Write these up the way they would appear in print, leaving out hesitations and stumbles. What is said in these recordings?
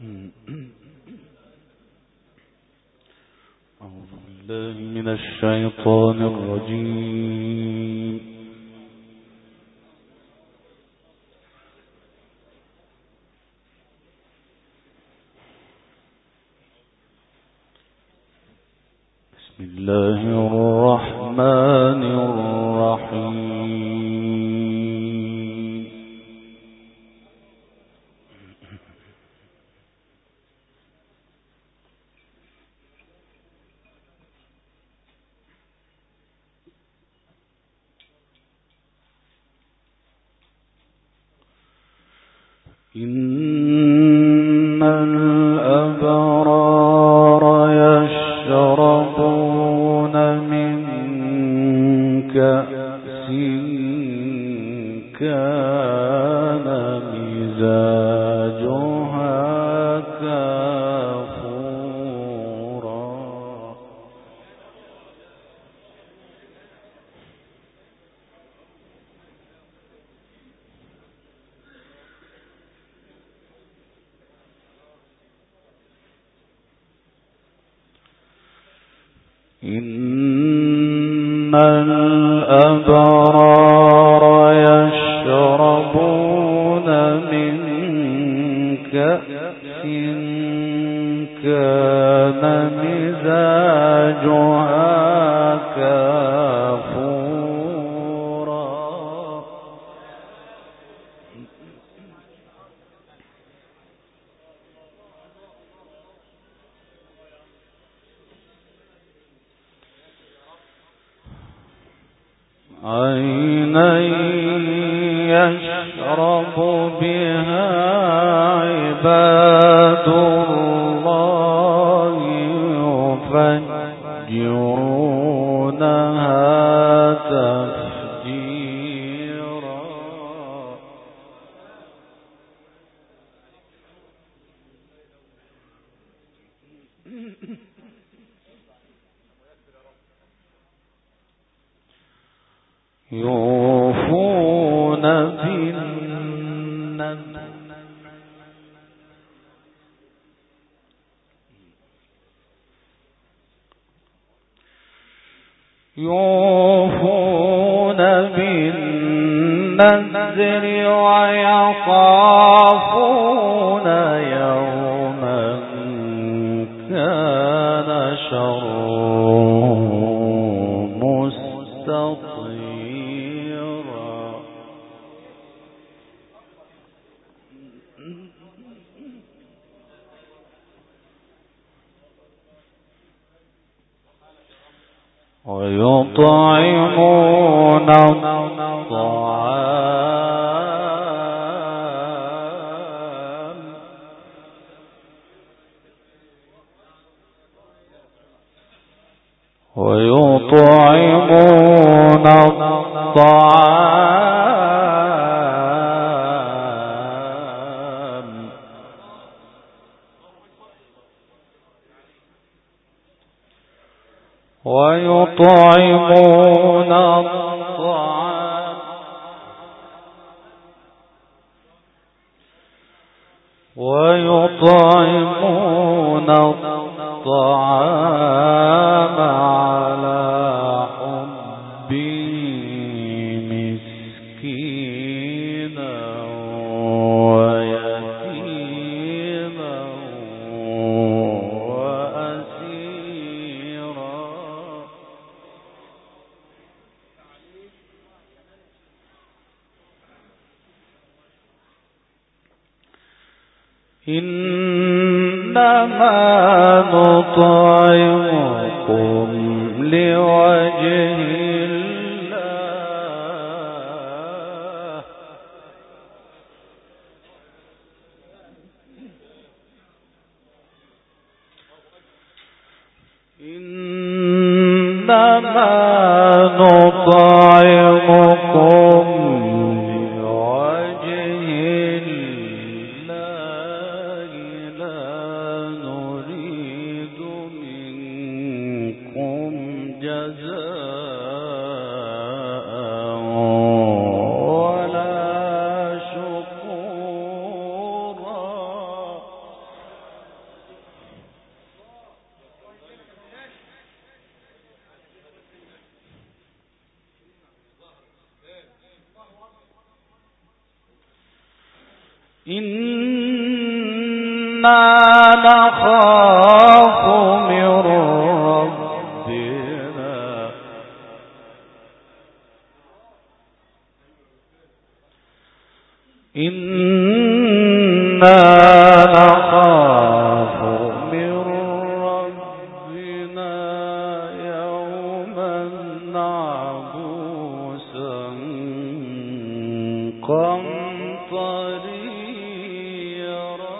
أعوذ بالله من الشيطان الرجيم. بسم الله الرحمن الرحيم. إن الأبرار يشربون من كأس كان مزاجها كافورا. إن الأبرار يشربون من كأس كان مزاجها كافورا. عينا يشرب بها عباد الله يفجرونها تفجيرا. يوفون بالنذر ويخافون يوما كان شره مستطيرا. ويطعمون الطعام ويطعمون الطعام ويطعمون الطعام ويطعمون الطعام على حبه مسكينا ويتيما وأسيرا. إنما نطعمكم لوجه الله إنما نطعمكم لوجه الله لا نريد منكم جزاء ولا شكورا. إنا نخاف من ربنا إنا نخاف من ربنا يوما عبوسا قمطريرا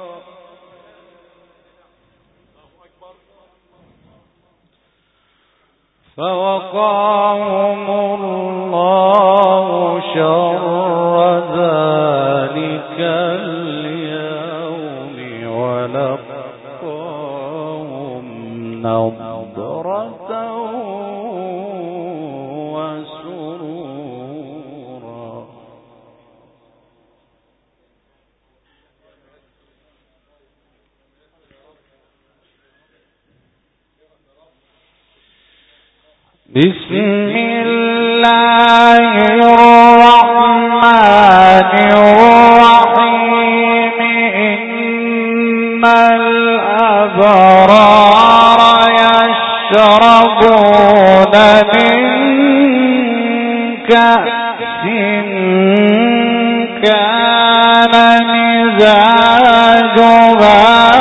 فوقاهم الله شر ذلك اليوم ولقاهم نضرة وسرورا بسم الله الرحمن الرحيم إن الأبرار يشربون من كأس كان مزاجها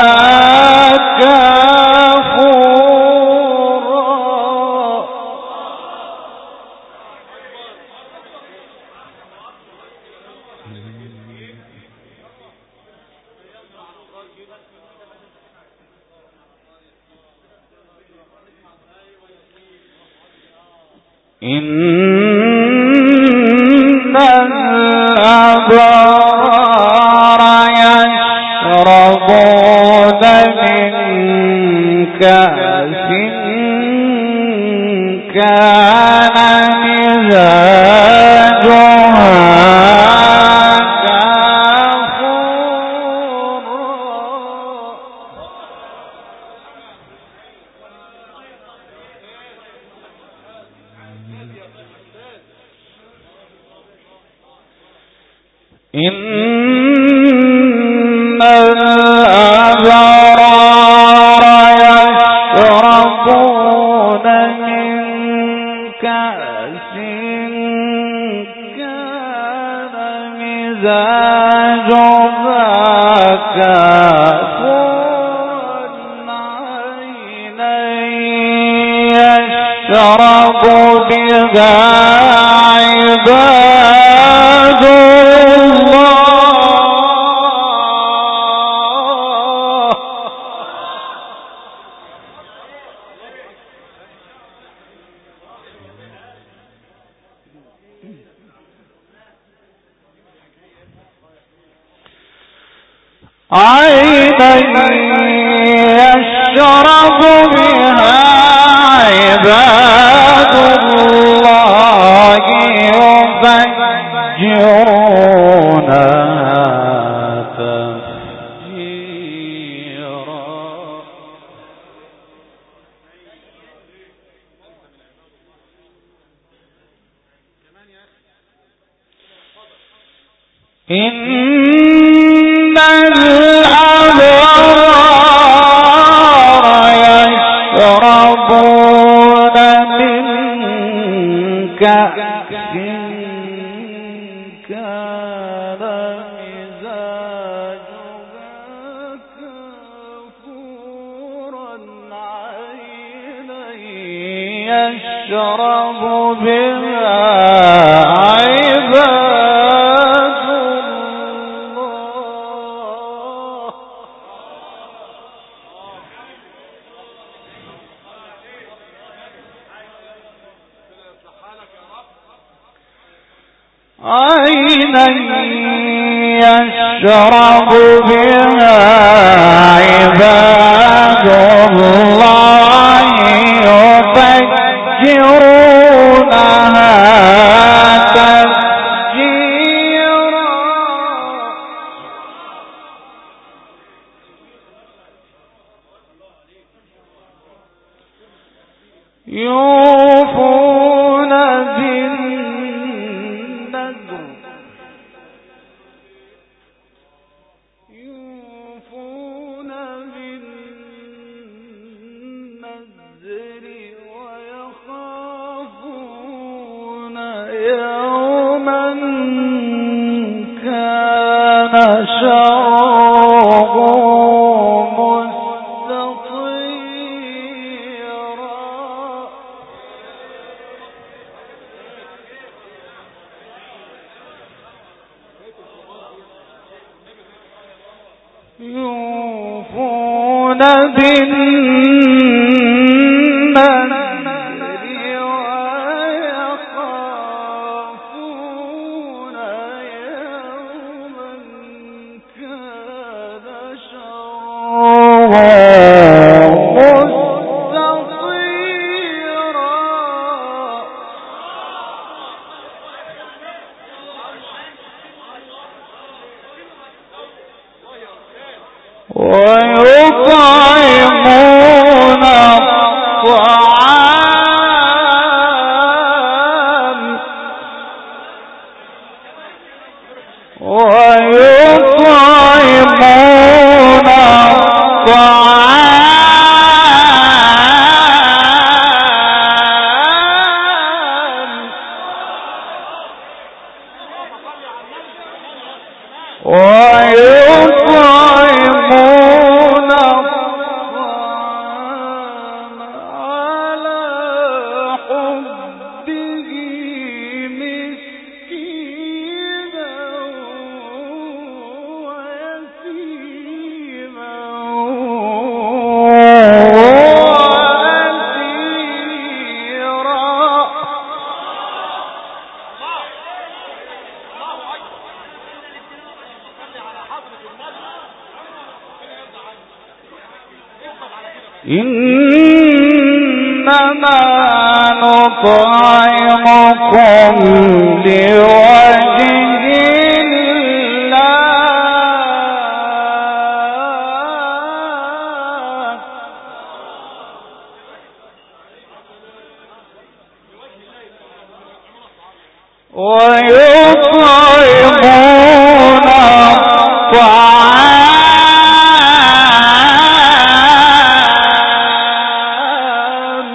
إن الأبرار يشربون من كأس كان مزاجها إن الأبرار يشربون من كأس كان مزاجها كافورا عينا يشرب بها عباد عينا يشرب بها عباد الله يفجرونها تفجيرا إن الأبرار يشربون من كأس كان مزاجها كافورا عينا يشرب بها عباد عينا يشرب بها عباد الله يفجرونها تفجيرا يوفون بالنذر إنما نطعمكم لوجه ويطعمون الطعام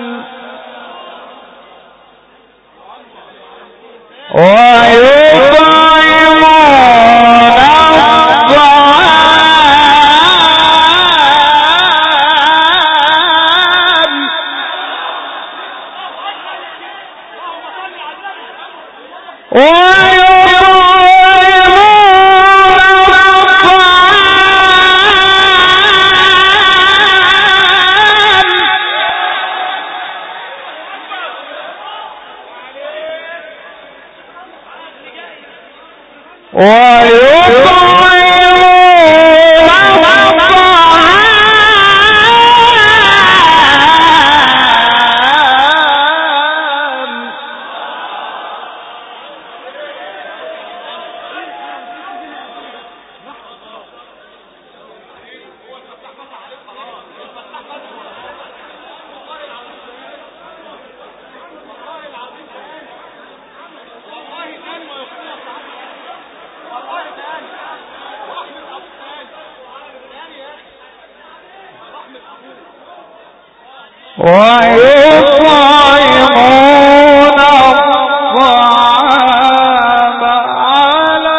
على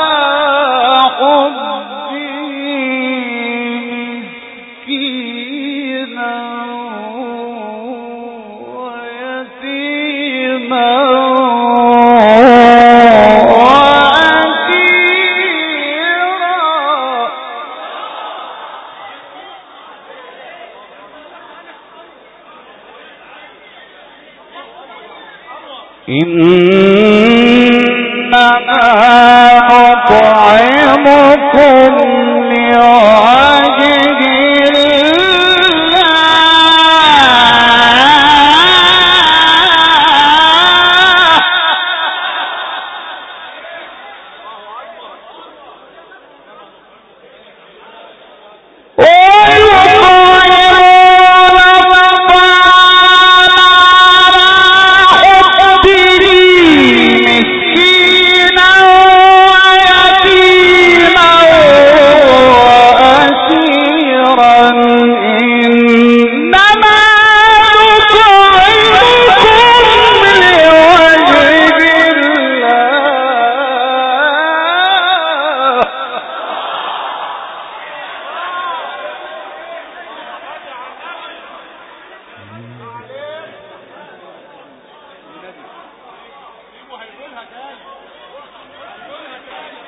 حبه مسكينا ويتيما إنما نطعمكم لوجه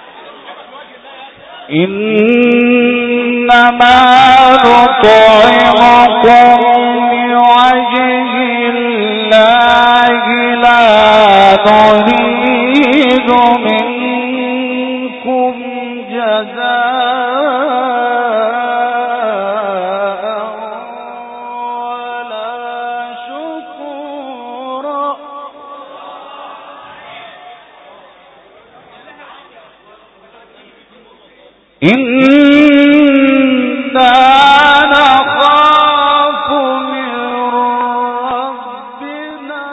إنما نطعمكم تريد منكم جزاء ولا شكورا إنا نخاف من ربنا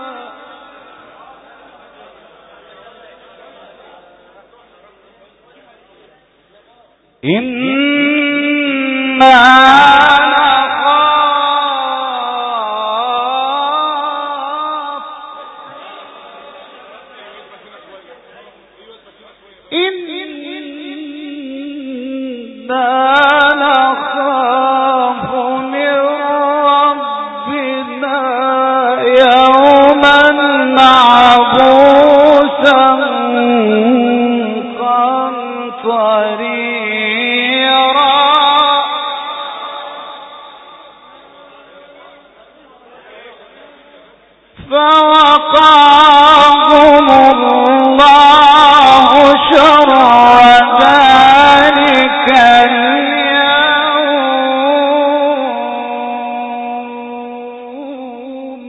فوقاهم الله شر ذلك اليوم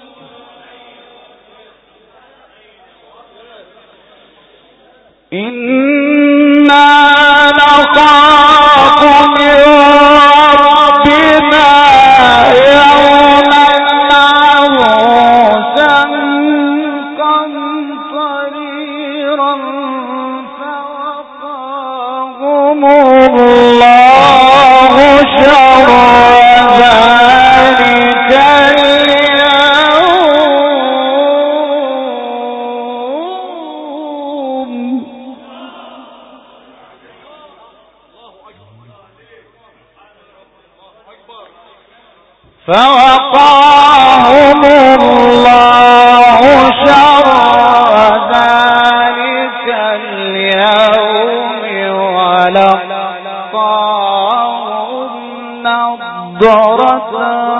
إنا نخاف من ربنا يوما عبوسا قمطريرا فوقاهم الله شر ذلك اليوم فوقاهم الله شر ذلك اليوم ولقاهم نضرة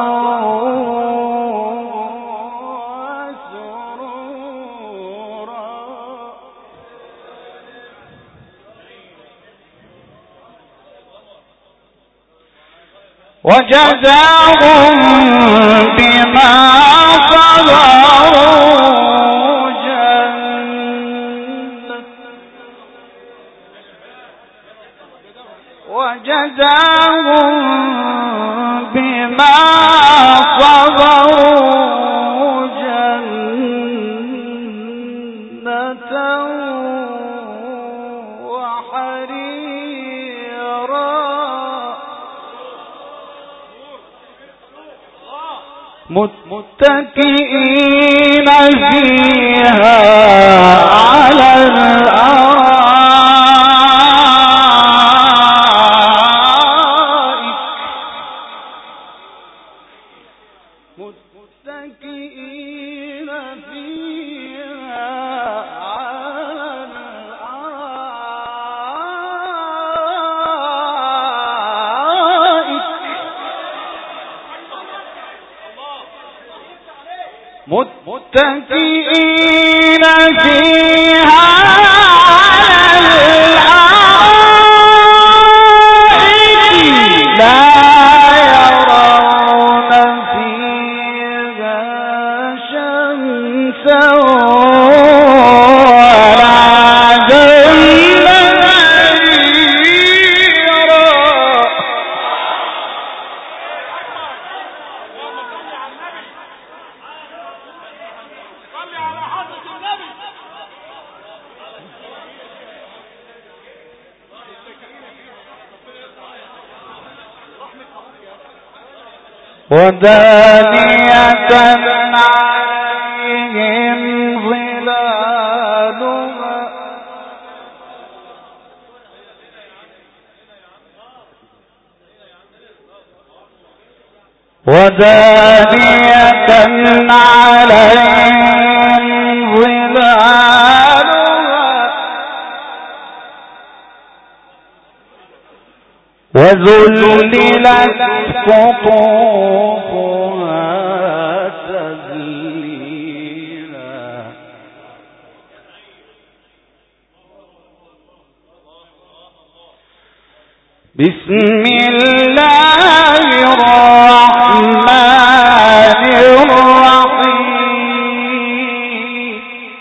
وسرورا وجزاهم بما صبروا جنة وجزاهم بما صبروا جنة وحريرا متكئين فيها على الأرائك متكئين فيها على الأرائك متكئين فيها على الأرائك لا يرون فيها شمسا ولا زمهريرا ودانية عليهم ظلالها ودانية عليهم ظلالها وذللت قطوفها تذليلا بسم الله الرحمن الرحيم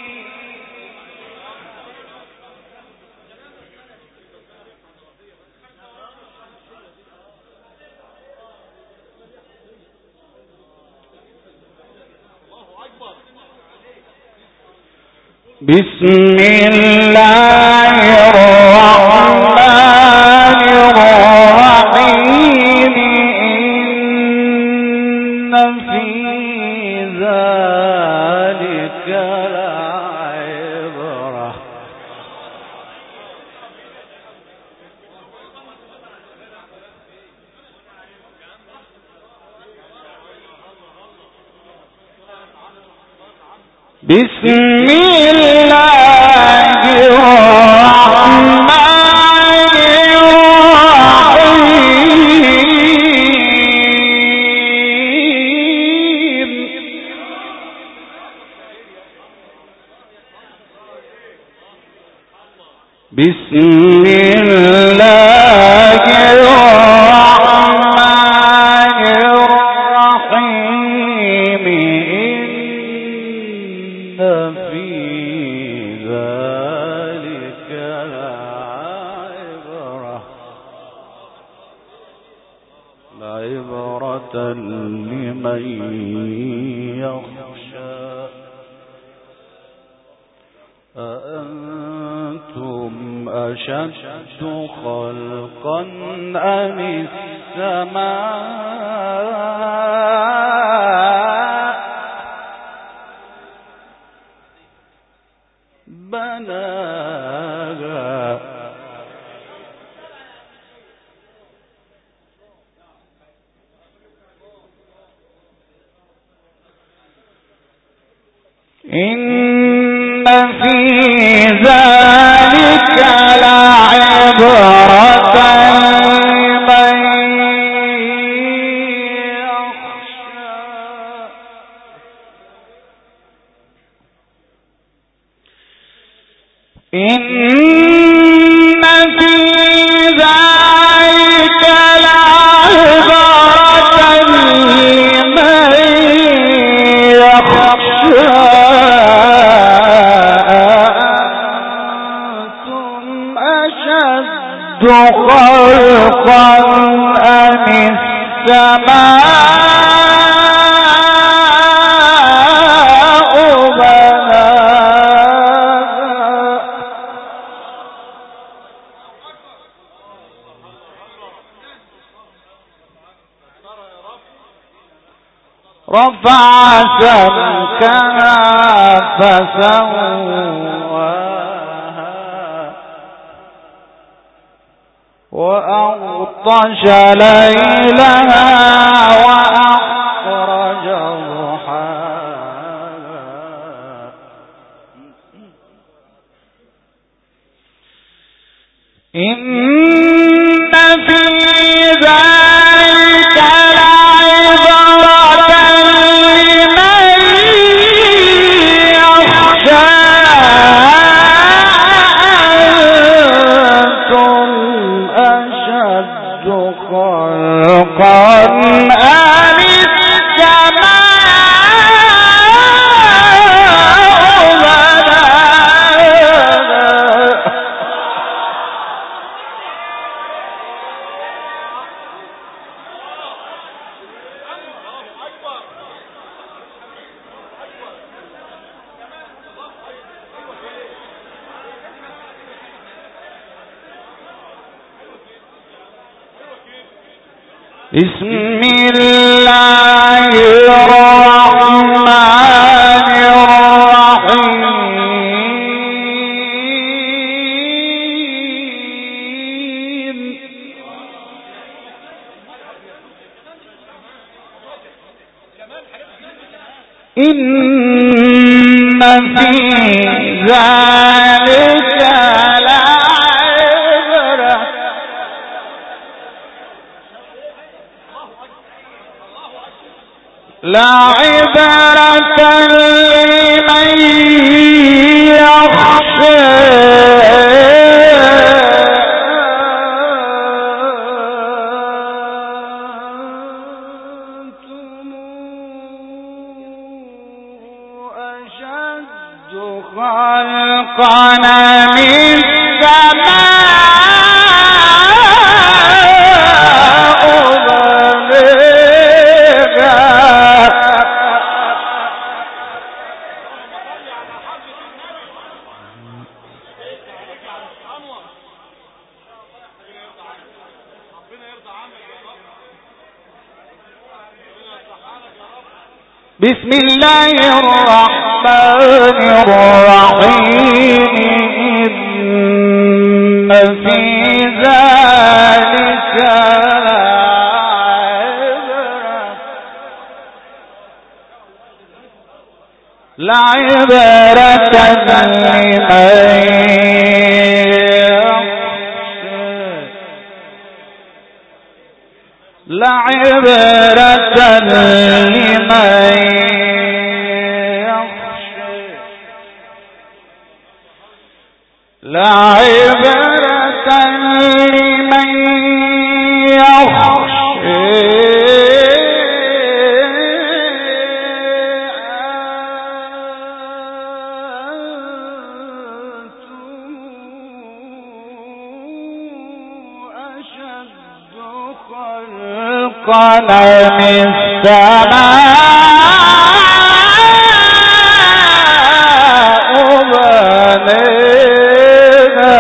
بسم الله الرحمن الرحيم إن في ذلك لعبرة بسم الله الرحمن الرحيم بسم الله الرحمن الرحيم إن في ذلك لعبرة لمن يخشى أأنتم أشد خلقا أم السماء بناها إن في ذلك لعبرة لمن يخشى إن في ذلك لعبرة لمن يخشى أأنتم أشد خلقا أم السماء بناها رفع سمكها فسواها وأغطش ليلها وأخرج ضحاها إن في ذلك لعبرة لمن يخشى أأنتم أشد خلقا أم السماء بناها بسم الله الرحمن الرحيم إن في ذلك لعبرة لمن يخشى خلقنا من بسم الله الرحمن الرحيم إن في ذلك لعبرة خلقنا من السماء بنينا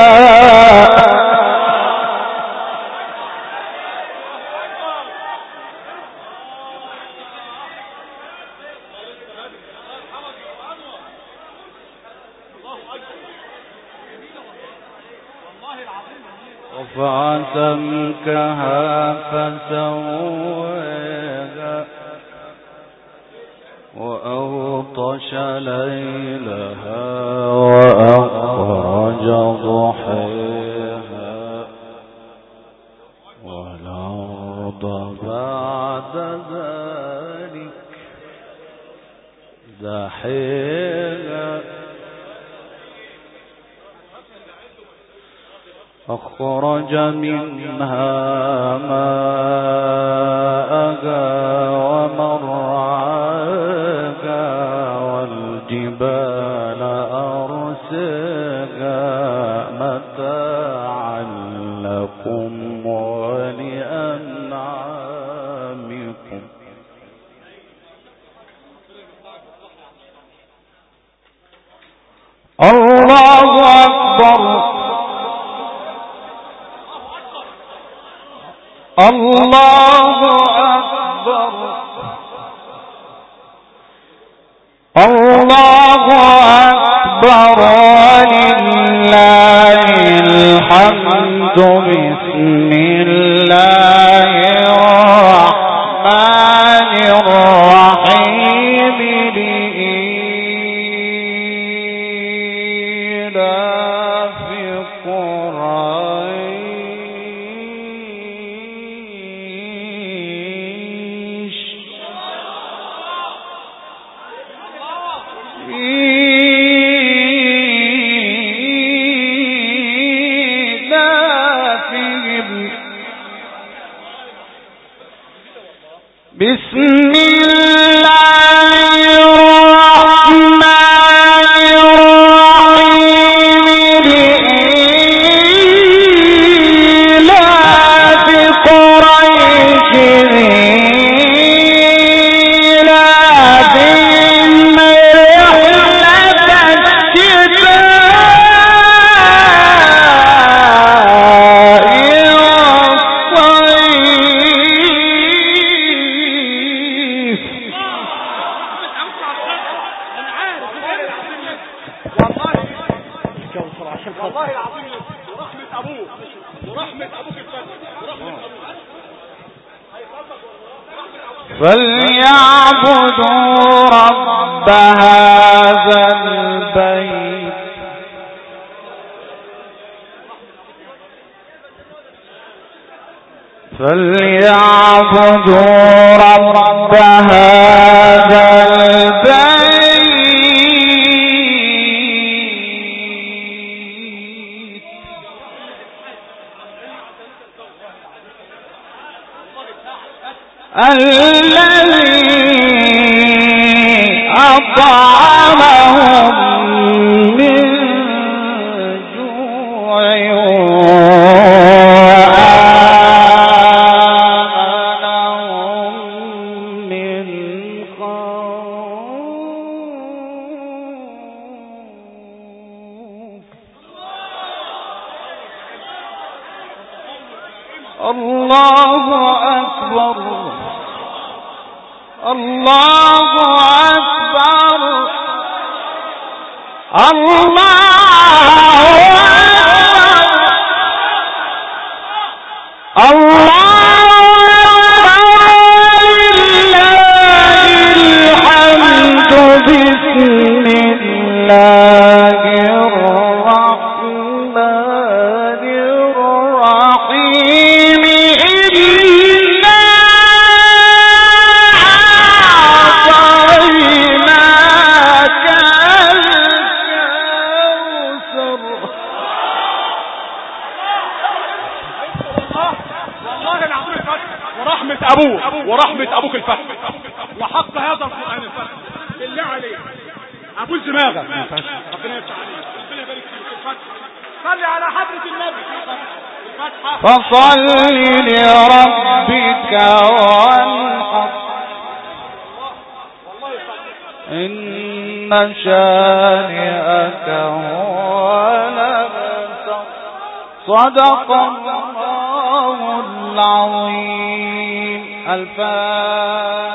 وفعسمكها فسواها وأغطش ليلها وأخرج ضحيها والأرض بعد ذلك دحيها أخرج منها ماءها ومرعاها والجبال أرساها متاعا لكم ولأنعامكم الله أكبر الله أكبر الله أكبر ولله الحمد بسم الله الرحمن الرحيم لإيلاف قريش بسم الله الرحمن الرحيم لإيلاف قريش إيلافهم رحلة فليعبدوا رب هذا البيت فليعبدوا رب هذا البيت الذي أطعمهم الله أكبر الله أكبر ورحمة أبوك الفتح وحق هذا القرآن الفتح بالله عليك أبوز دماغك ربنا يفتح عليك ربنا يبارك فيك الفتح صلي على حضرة النبي فصل لربك وانحر إن شانئك هو الأبتر صدق الله العظيم. الفاتحة.